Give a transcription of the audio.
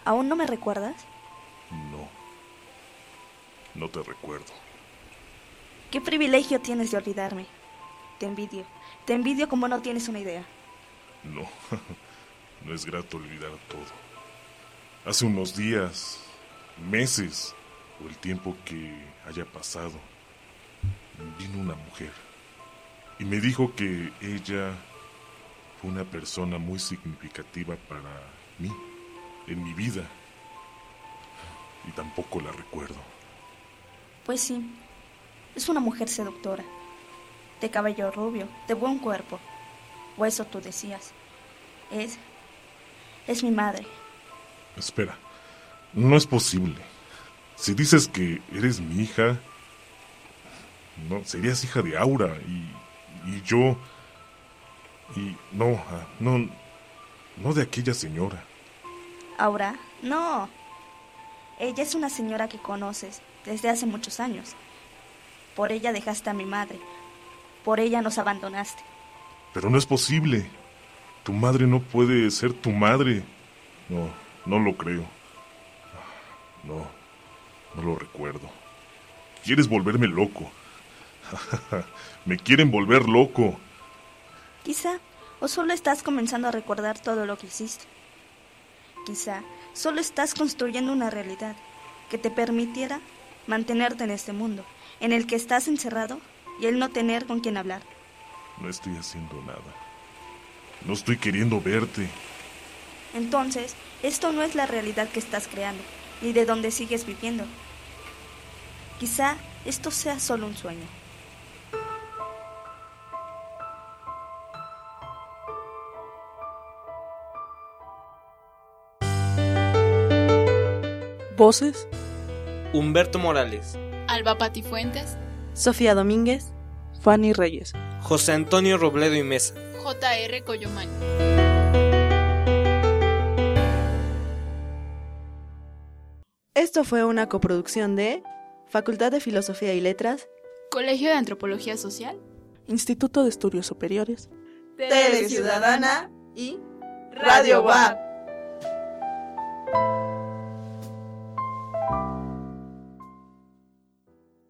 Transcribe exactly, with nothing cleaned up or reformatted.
¿Aún no me recuerdas? No, no te recuerdo. ¿Qué privilegio tienes de olvidarme? Te envidio, te envidio como no tienes una idea. No, no es grato olvidar todo. Hace unos días, meses, o el tiempo que haya pasado, vino una mujer y me dijo que ella fue una persona muy significativa para mí, en mi vida, y tampoco la recuerdo. Pues sí, es una mujer seductora, de cabello rubio, de buen cuerpo, o eso tú decías. Es, es mi madre. Espera, no es posible. Si dices que eres mi hija, no, serías hija de Aura y, y yo... Y no, no, no de aquella señora. ¿Aura? No. Ella es una señora que conoces desde hace muchos años. Por ella dejaste a mi madre. Por ella nos abandonaste. Pero no es posible. Tu madre no puede ser tu madre. No, no lo creo. No, no lo recuerdo. Quieres volverme loco. Me quieren volver loco. Quizá, o solo estás comenzando a recordar todo lo que hiciste. Quizá, solo estás construyendo una realidad que te permitiera mantenerte en este mundo, en el que estás encerrado y el no tener con quién hablar. No estoy haciendo nada. No estoy queriendo verte. Entonces, esto no es la realidad que estás creando, ni de donde sigues viviendo. Quizá esto sea solo un sueño. Voces: Humberto Morales, Alba Patifuentes, Sofía Domínguez, Fanny Reyes, José Antonio Robledo y Mesa, J R Coyomán. Esto fue una coproducción de Facultad de Filosofía y Letras, Colegio de Antropología Social, Instituto de Estudios Superiores, Tele Ciudadana y Radio W A P.